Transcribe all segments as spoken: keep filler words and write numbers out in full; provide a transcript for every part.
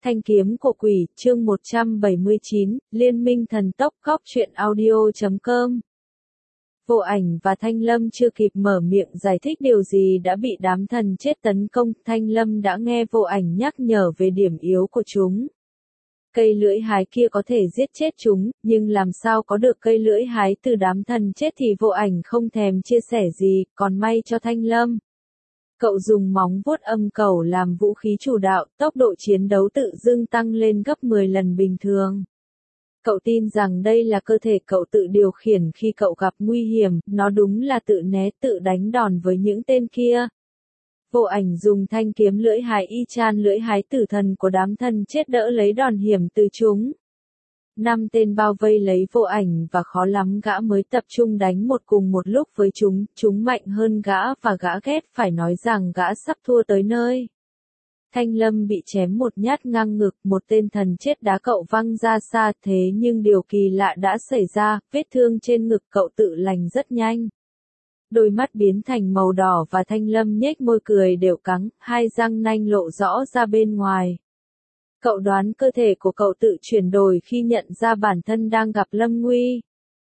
Thanh kiếm của quỷ, chương một trăm bảy mươi chín, Liên minh thần tốc, góc truyện audio chấm com. Vô Ảnh và Thanh Lâm chưa kịp mở miệng giải thích điều gì đã bị đám thần chết tấn công, Thanh Lâm đã nghe Vô Ảnh nhắc nhở về điểm yếu của chúng. Cây lưỡi hái kia có thể giết chết chúng, nhưng làm sao có được cây lưỡi hái từ đám thần chết thì Vô Ảnh không thèm chia sẻ gì, còn may cho Thanh Lâm. Cậu dùng móng vuốt âm cẩu làm vũ khí chủ đạo, tốc độ chiến đấu tự dưng tăng lên gấp mười lần bình thường. Cậu tin rằng đây là cơ thể cậu tự điều khiển khi cậu gặp nguy hiểm, nó đúng là tự né tự đánh đòn với những tên kia. Vô Ảnh dùng thanh kiếm lưỡi hái y chang lưỡi hái tử thần của đám thần chết đỡ lấy đòn hiểm từ chúng. Năm tên bao vây lấy Vô Ảnh và khó lắm gã mới tập trung đánh một cùng một lúc với chúng, chúng mạnh hơn gã và gã ghét phải nói rằng gã sắp thua tới nơi. Thanh Lâm bị chém một nhát ngang ngực, một tên thần chết đá cậu văng ra xa, thế nhưng điều kỳ lạ đã xảy ra, vết thương trên ngực cậu tự lành rất nhanh. Đôi mắt biến thành màu đỏ và Thanh Lâm nhếch môi cười đều cắn, hai răng nanh lộ rõ ra bên ngoài. Cậu đoán cơ thể của cậu tự chuyển đổi khi nhận ra bản thân đang gặp lâm nguy.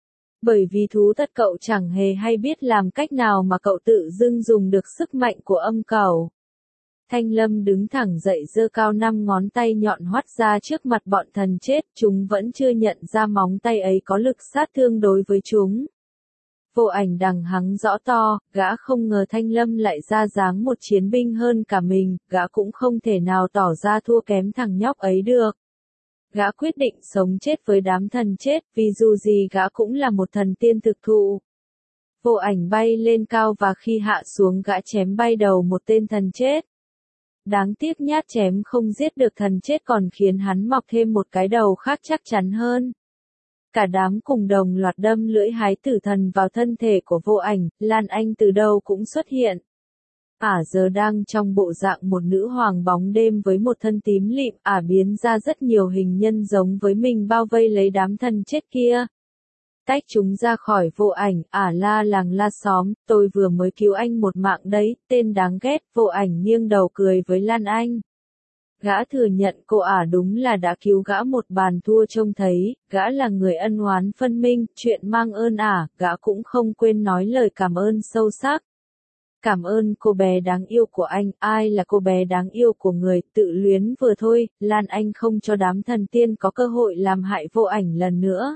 Bởi vì thú thật cậu chẳng hề hay biết làm cách nào mà cậu tự dưng dùng được sức mạnh của âm cẩu. Thanh Lâm đứng thẳng dậy giơ cao năm ngón tay nhọn hoắt ra trước mặt bọn thần chết, chúng vẫn chưa nhận ra móng tay ấy có lực sát thương đối với chúng. Vô Ảnh đằng hắng rõ to, gã không ngờ Thanh Lâm lại ra dáng một chiến binh hơn cả mình, gã cũng không thể nào tỏ ra thua kém thằng nhóc ấy được. Gã quyết định sống chết với đám thần chết, vì dù gì gã cũng là một thần tiên thực thụ. Vô Ảnh bay lên cao và khi hạ xuống gã chém bay đầu một tên thần chết. Đáng tiếc nhát chém không giết được thần chết còn khiến hắn mọc thêm một cái đầu khác chắc chắn hơn. Cả đám cùng đồng loạt đâm lưỡi hái tử thần vào thân thể của Vô Ảnh, Lan Anh từ đâu cũng xuất hiện. Ả giờ đang trong bộ dạng một nữ hoàng bóng đêm với một thân tím lịm, Ả biến ra rất nhiều hình nhân giống với mình bao vây lấy đám thần chết kia. Tách chúng ra khỏi Vô Ảnh, Ả la làng la xóm, tôi vừa mới cứu anh một mạng đấy, tên đáng ghét. Vô Ảnh nghiêng đầu cười với Lan Anh. Gã thừa nhận cô Ả đúng là đã cứu gã một bàn thua trông thấy, gã là người ân oán phân minh, chuyện mang ơn Ả, gã cũng không quên nói lời cảm ơn sâu sắc. Cảm ơn cô bé đáng yêu của anh, ai là cô bé đáng yêu của người, tự luyến vừa thôi, Lan Anh không cho đám thần tiên có cơ hội làm hại Vô Ảnh lần nữa.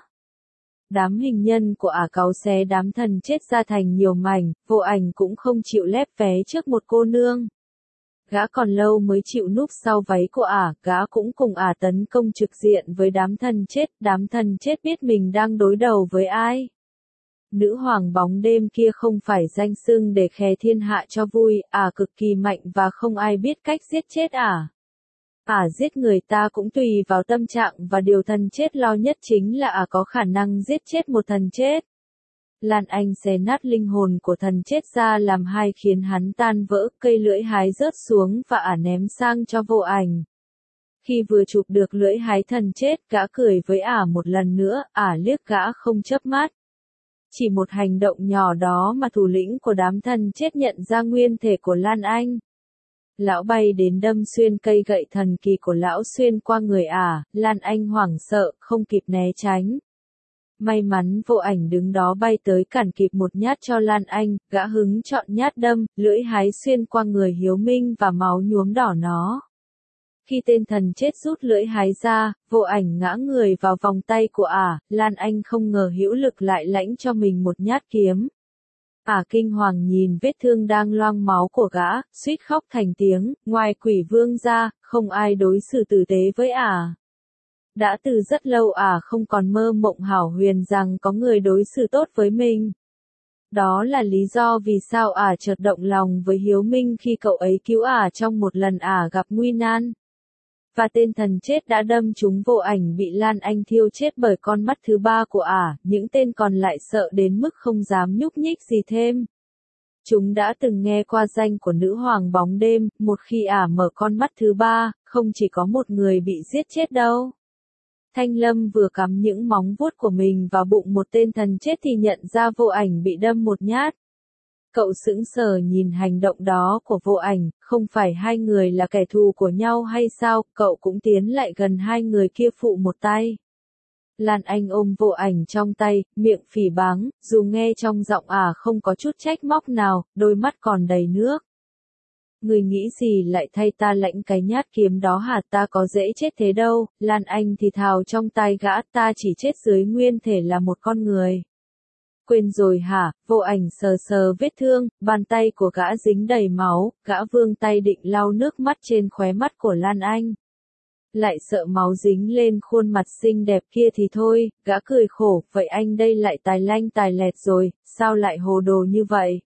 Đám hình nhân của Ả cáu xé đám thần chết ra thành nhiều mảnh, Vô Ảnh cũng không chịu lép vé trước một cô nương. Gã còn lâu mới chịu núp sau váy của Ả, gã cũng cùng Ả tấn công trực diện với đám thần chết, đám thần chết biết mình đang đối đầu với ai. Nữ hoàng bóng đêm kia không phải danh xưng để khè thiên hạ cho vui, Ả cực kỳ mạnh và không ai biết cách giết chết Ả. Ả giết người ta cũng tùy vào tâm trạng và điều thần chết lo nhất chính là Ả có khả năng giết chết một thần chết. Lan Anh xé nát linh hồn của thần chết ra làm hai khiến hắn tan vỡ, cây lưỡi hái rớt xuống và Ả ném sang cho Vô Ảnh. Khi vừa chụp được lưỡi hái thần chết, gã cười với Ả một lần nữa, Ả liếc gã không chớp mắt. Chỉ một hành động nhỏ đó mà thủ lĩnh của đám thần chết nhận ra nguyên thể của Lan Anh. Lão bay đến đâm xuyên cây gậy thần kỳ của lão xuyên qua người Ả, Lan Anh hoảng sợ, không kịp né tránh. May mắn Vô Ảnh đứng đó bay tới cản kịp một nhát cho Lan Anh, gã hứng chọn nhát đâm, lưỡi hái xuyên qua người Hiếu Minh và máu nhuốm đỏ nó. Khi tên thần chết rút lưỡi hái ra, Vô Ảnh ngã người vào vòng tay của Ả, Lan Anh không ngờ hữu lực lại lãnh cho mình một nhát kiếm. Ả kinh hoàng nhìn vết thương đang loang máu của gã, suýt khóc thành tiếng, ngoài quỷ vương ra, không ai đối xử tử tế với Ả. Đã từ rất lâu Ả không còn mơ mộng hảo huyền rằng có người đối xử tốt với mình. Đó là lý do vì sao Ả chợt động lòng với Hiếu Minh khi cậu ấy cứu Ả trong một lần Ả gặp nguy nan. Và tên thần chết đã đâm trúng Vô Ảnh bị Lan Anh thiêu chết bởi con mắt thứ ba của Ả, những tên còn lại sợ đến mức không dám nhúc nhích gì thêm. Chúng đã từng nghe qua danh của nữ hoàng bóng đêm, một khi Ả mở con mắt thứ ba, không chỉ có một người bị giết chết đâu. Thanh Lâm vừa cắm những móng vuốt của mình vào bụng một tên thần chết thì nhận ra Vô Ảnh bị đâm một nhát. Cậu sững sờ nhìn hành động đó của Vô Ảnh, không phải hai người là kẻ thù của nhau hay sao, cậu cũng tiến lại gần hai người kia phụ một tay. Lan Anh ôm Vô Ảnh trong tay, miệng phỉ báng, dù nghe trong giọng ả không có chút trách móc nào, đôi mắt còn đầy nước. Người nghĩ gì lại thay ta lãnh cái nhát kiếm đó hả, ta có dễ chết thế đâu, Lan Anh thì thào trong tai gã, ta chỉ chết dưới nguyên thể là một con người. Quên rồi hả, Vô Ảnh sờ sờ vết thương, bàn tay của gã dính đầy máu, gã vươn tay định lau nước mắt trên khóe mắt của Lan Anh. Lại sợ máu dính lên khuôn mặt xinh đẹp kia thì thôi, gã cười khổ, vậy anh đây lại tài lanh tài lẹt rồi, sao lại hồ đồ như vậy?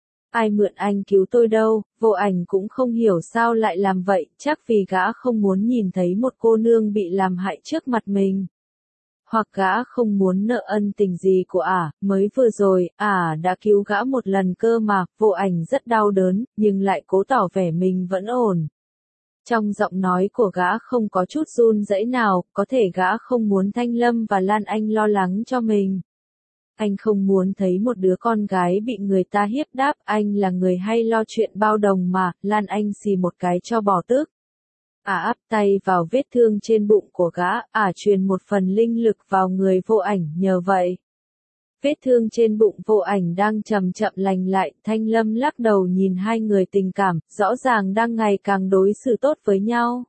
Ai mượn anh cứu tôi đâu, Vô Ảnh cũng không hiểu sao lại làm vậy, chắc vì gã không muốn nhìn thấy một cô nương bị làm hại trước mặt mình. Hoặc gã không muốn nợ ân tình gì của ả, mới vừa rồi, ả đã cứu gã một lần cơ mà, Vô Ảnh rất đau đớn, nhưng lại cố tỏ vẻ mình vẫn ổn. Trong giọng nói của gã không có chút run rẩy nào, có thể gã không muốn Thanh Lâm và Lan Anh lo lắng cho mình. Anh không muốn thấy một đứa con gái bị người ta hiếp đáp, anh là người hay lo chuyện bao đồng mà, Lan Anh xì một cái cho bỏ tức. Ả áp tay vào vết thương trên bụng của gã, ả truyền một phần linh lực vào người Vô Ảnh, nhờ vậy. Vết thương trên bụng Vô Ảnh đang chậm chậm lành lại, Thanh Lâm lắc đầu nhìn hai người tình cảm, rõ ràng đang ngày càng đối xử tốt với nhau.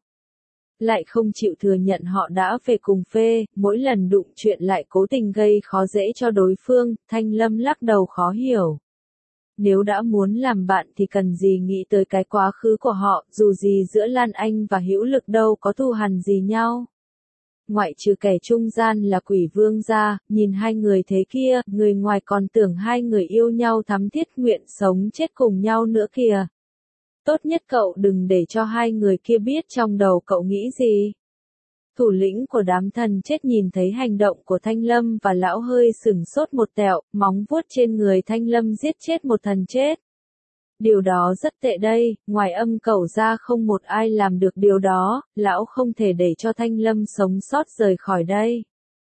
Lại không chịu thừa nhận họ đã về cùng phê, mỗi lần đụng chuyện lại cố tình gây khó dễ cho đối phương, Thanh Lâm lắc đầu khó hiểu. Nếu đã muốn làm bạn thì cần gì nghĩ tới cái quá khứ của họ, dù gì giữa Lan Anh và Hữu Lực đâu có thù hằn gì nhau. Ngoại trừ kẻ trung gian là Quỷ Vương ra, nhìn hai người thế kia, người ngoài còn tưởng hai người yêu nhau thắm thiết nguyện sống chết cùng nhau nữa kìa. Tốt nhất cậu đừng để cho hai người kia biết trong đầu cậu nghĩ gì. Thủ lĩnh của đám thần chết nhìn thấy hành động của Thanh Lâm và lão hơi sửng sốt một tẹo, móng vuốt trên người Thanh Lâm giết chết một thần chết. Điều đó rất tệ đây, ngoài âm cẩu ra không một ai làm được điều đó, lão không thể để cho Thanh Lâm sống sót rời khỏi đây.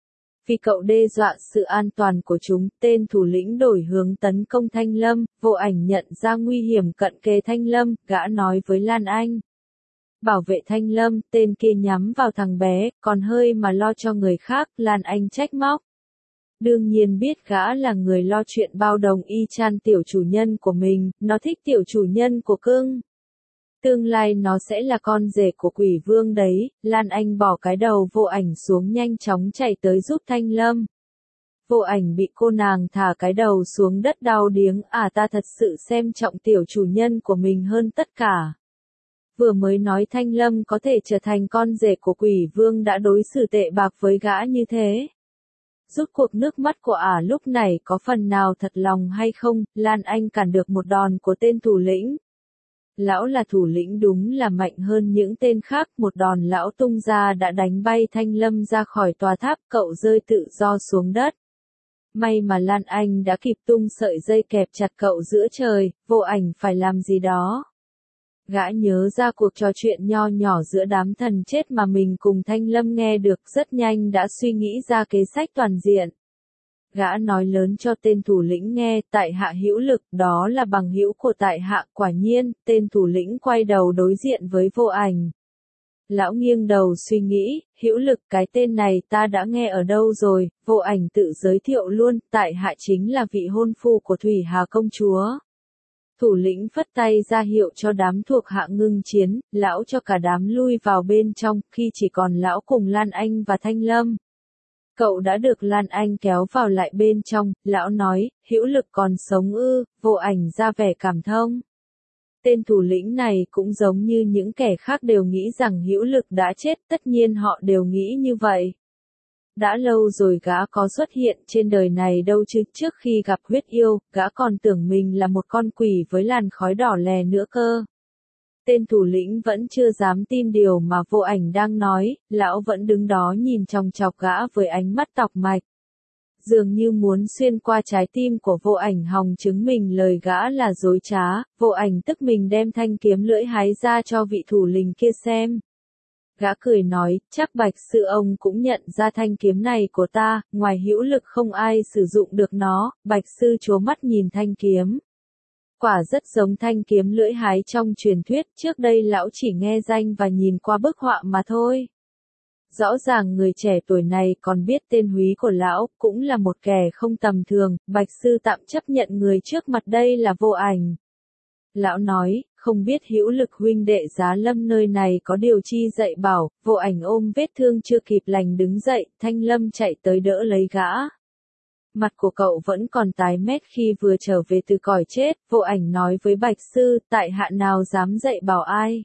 Vì cậu đe dọa sự an toàn của chúng, tên thủ lĩnh đổi hướng tấn công Thanh Lâm, Vô Ảnh nhận ra nguy hiểm cận kề Thanh Lâm, gã nói với Lan Anh. Bảo vệ Thanh Lâm, tên kia nhắm vào thằng bé, còn hơi mà lo cho người khác, Lan Anh trách móc. Đương nhiên biết gã là người lo chuyện bao đồng y chang tiểu chủ nhân của mình, nó thích tiểu chủ nhân của cưng. Tương lai nó sẽ là con rể của Quỷ Vương đấy, Lan Anh bỏ cái đầu Vô Ảnh xuống nhanh chóng chạy tới giúp Thanh Lâm. Vô Ảnh bị cô nàng thả cái đầu xuống đất đau điếng, à ta thật sự xem trọng tiểu chủ nhân của mình hơn tất cả. Vừa mới nói Thanh Lâm có thể trở thành con rể của Quỷ Vương đã đối xử tệ bạc với gã như thế. Rút cuộc nước mắt của ả lúc này có phần nào thật lòng hay không, Lan Anh cản được một đòn của tên thủ lĩnh. Lão là thủ lĩnh đúng là mạnh hơn những tên khác, một đòn lão tung ra đã đánh bay Thanh Lâm ra khỏi tòa tháp, cậu rơi tự do xuống đất. May mà Lan Anh đã kịp tung sợi dây kẹp chặt cậu giữa trời, Vô Ảnh phải làm gì đó. Gã nhớ ra cuộc trò chuyện nho nhỏ giữa đám thần chết mà mình cùng Thanh Lâm nghe được, rất nhanh đã suy nghĩ ra kế sách toàn diện. Gã nói lớn cho tên thủ lĩnh nghe, tại hạ Hữu Lực, đó là bằng hữu của tại hạ, quả nhiên, tên thủ lĩnh quay đầu đối diện với Vô Ảnh. Lão nghiêng đầu suy nghĩ, Hữu Lực, cái tên này ta đã nghe ở đâu rồi, Vô Ảnh tự giới thiệu luôn, tại hạ chính là vị hôn phu của Thủy Hà công chúa. Thủ lĩnh phất tay ra hiệu cho đám thuộc hạ ngưng chiến, lão cho cả đám lui vào bên trong, khi chỉ còn lão cùng Lan Anh và Thanh Lâm. Cậu đã được Lan Anh kéo vào lại bên trong, lão nói, Hữu Lực còn sống ư, Vô Ảnh ra vẻ cảm thông. Tên thủ lĩnh này cũng giống như những kẻ khác đều nghĩ rằng Hữu Lực đã chết, tất nhiên họ đều nghĩ như vậy. Đã lâu rồi gã có xuất hiện trên đời này đâu chứ, trước khi gặp huyết yêu, gã còn tưởng mình là một con quỷ với làn khói đỏ lè nữa cơ. Tên thủ lĩnh vẫn chưa dám tin điều mà Vô Ảnh đang nói, lão vẫn đứng đó nhìn chòng chọc gã với ánh mắt tọc mạch. Dường như muốn xuyên qua trái tim của Vô Ảnh hòng chứng minh lời gã là dối trá, Vô Ảnh tức mình đem thanh kiếm lưỡi hái ra cho vị thủ lĩnh kia xem. Gã cười nói, chắc Bạch sư ông cũng nhận ra thanh kiếm này của ta, ngoài Hữu Lực không ai sử dụng được nó, Bạch sư trố mắt nhìn thanh kiếm. Quả rất giống thanh kiếm lưỡi hái trong truyền thuyết, trước đây lão chỉ nghe danh và nhìn qua bức họa mà thôi. Rõ ràng người trẻ tuổi này còn biết tên húy của lão, cũng là một kẻ không tầm thường, Bạch Sư tạm chấp nhận người trước mặt đây là Vô Ảnh. Lão nói, không biết hữu lực huynh đệ Giá Lâm nơi này có điều chi dạy bảo, Vô Ảnh ôm vết thương chưa kịp lành đứng dậy, Thanh Lâm chạy tới đỡ lấy gã. Mặt của cậu vẫn còn tái mét khi vừa trở về từ cõi chết, Vô Ảnh nói với Bạch Sư, tại hạ nào dám dạy bảo ai.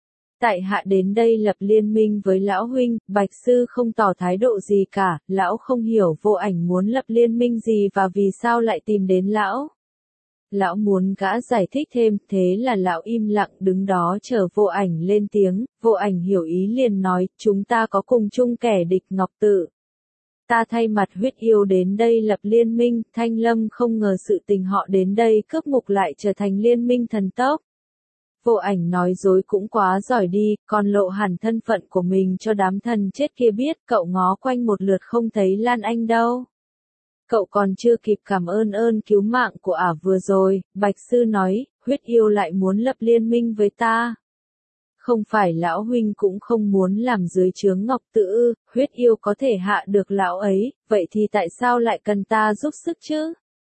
Tại hạ đến đây lập liên minh với lão huynh, Bạch Sư không tỏ thái độ gì cả, lão không hiểu Vô Ảnh muốn lập liên minh gì và vì sao lại tìm đến lão. Lão muốn gã giải thích thêm, thế là lão im lặng đứng đó chờ Vô Ảnh lên tiếng, Vô Ảnh hiểu ý liền nói, chúng ta có cùng chung kẻ địch Ngọc Tự. Ta thay mặt huyết yêu đến đây lập liên minh, Thanh Lâm không ngờ sự tình họ đến đây cướp ngục lại trở thành liên minh thần tốc. Vô Ảnh nói dối cũng quá giỏi đi, còn lộ hẳn thân phận của mình cho đám thần chết kia biết, cậu ngó quanh một lượt không thấy Lan Anh đâu. Cậu còn chưa kịp cảm ơn ơn cứu mạng của ả vừa rồi, Bạch Sư nói, huyết yêu lại muốn lập liên minh với ta. Không phải lão huynh cũng không muốn làm dưới trướng Ngọc Tự ư, huyết yêu có thể hạ được lão ấy, vậy thì tại sao lại cần ta giúp sức chứ?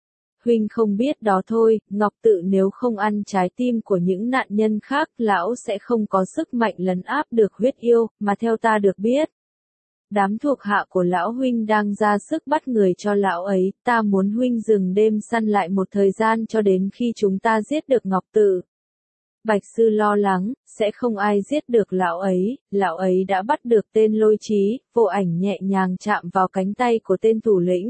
Huynh không biết đó thôi, Ngọc Tự nếu không ăn trái tim của những nạn nhân khác, lão sẽ không có sức mạnh lấn áp được huyết yêu, mà theo ta được biết. Đám thuộc hạ của lão huynh đang ra sức bắt người cho lão ấy, ta muốn huynh dừng đêm săn lại một thời gian cho đến khi chúng ta giết được Ngọc Tự. Bạch Sư lo lắng, sẽ không ai giết được lão ấy, lão ấy đã bắt được tên Lôi Chí, Vô Ảnh nhẹ nhàng chạm vào cánh tay của tên thủ lĩnh.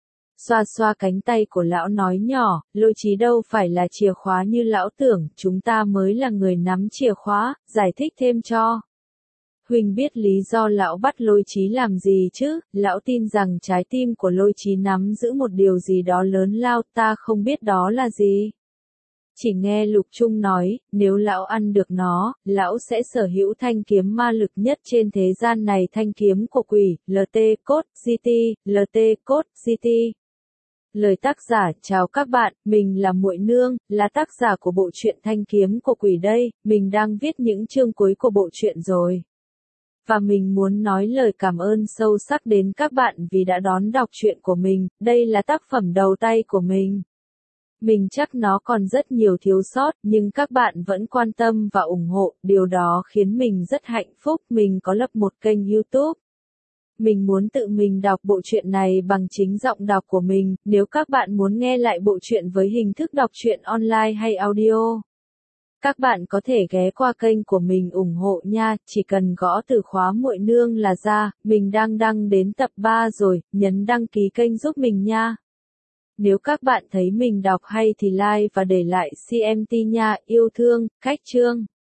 Xoa xoa cánh tay của lão nói nhỏ, Lôi Chí đâu phải là chìa khóa như lão tưởng, chúng ta mới là người nắm chìa khóa, giải thích thêm cho. Huynh biết lý do lão bắt Lôi Chí làm gì chứ, lão tin rằng trái tim của Lôi Chí nắm giữ một điều gì đó lớn lao, ta không biết đó là gì. Chỉ nghe Lục Trung nói, nếu lão ăn được nó, lão sẽ sở hữu thanh kiếm ma lực nhất trên thế gian này, thanh kiếm của quỷ, lờ tê Code City, lờ tê Code City. Lời tác giả, chào các bạn, mình là Muội Nương, là tác giả của bộ truyện Thanh Kiếm của Quỷ đây, mình đang viết những chương cuối của bộ truyện rồi. Và mình muốn nói lời cảm ơn sâu sắc đến các bạn vì đã đón đọc truyện của mình, đây là tác phẩm đầu tay của mình. Mình chắc nó còn rất nhiều thiếu sót, nhưng các bạn vẫn quan tâm và ủng hộ, điều đó khiến mình rất hạnh phúc, mình có lập một kênh YouTube. Mình muốn tự mình đọc bộ truyện này bằng chính giọng đọc của mình, nếu các bạn muốn nghe lại bộ truyện với hình thức đọc truyện online hay audio. Các bạn có thể ghé qua kênh của mình ủng hộ nha, chỉ cần gõ từ khóa Muội Nương là ra, mình đang đăng đến tập ba rồi, nhấn đăng ký kênh giúp mình nha. Nếu các bạn thấy mình đọc hay thì like và để lại xê em tê nha, yêu thương, cách chương.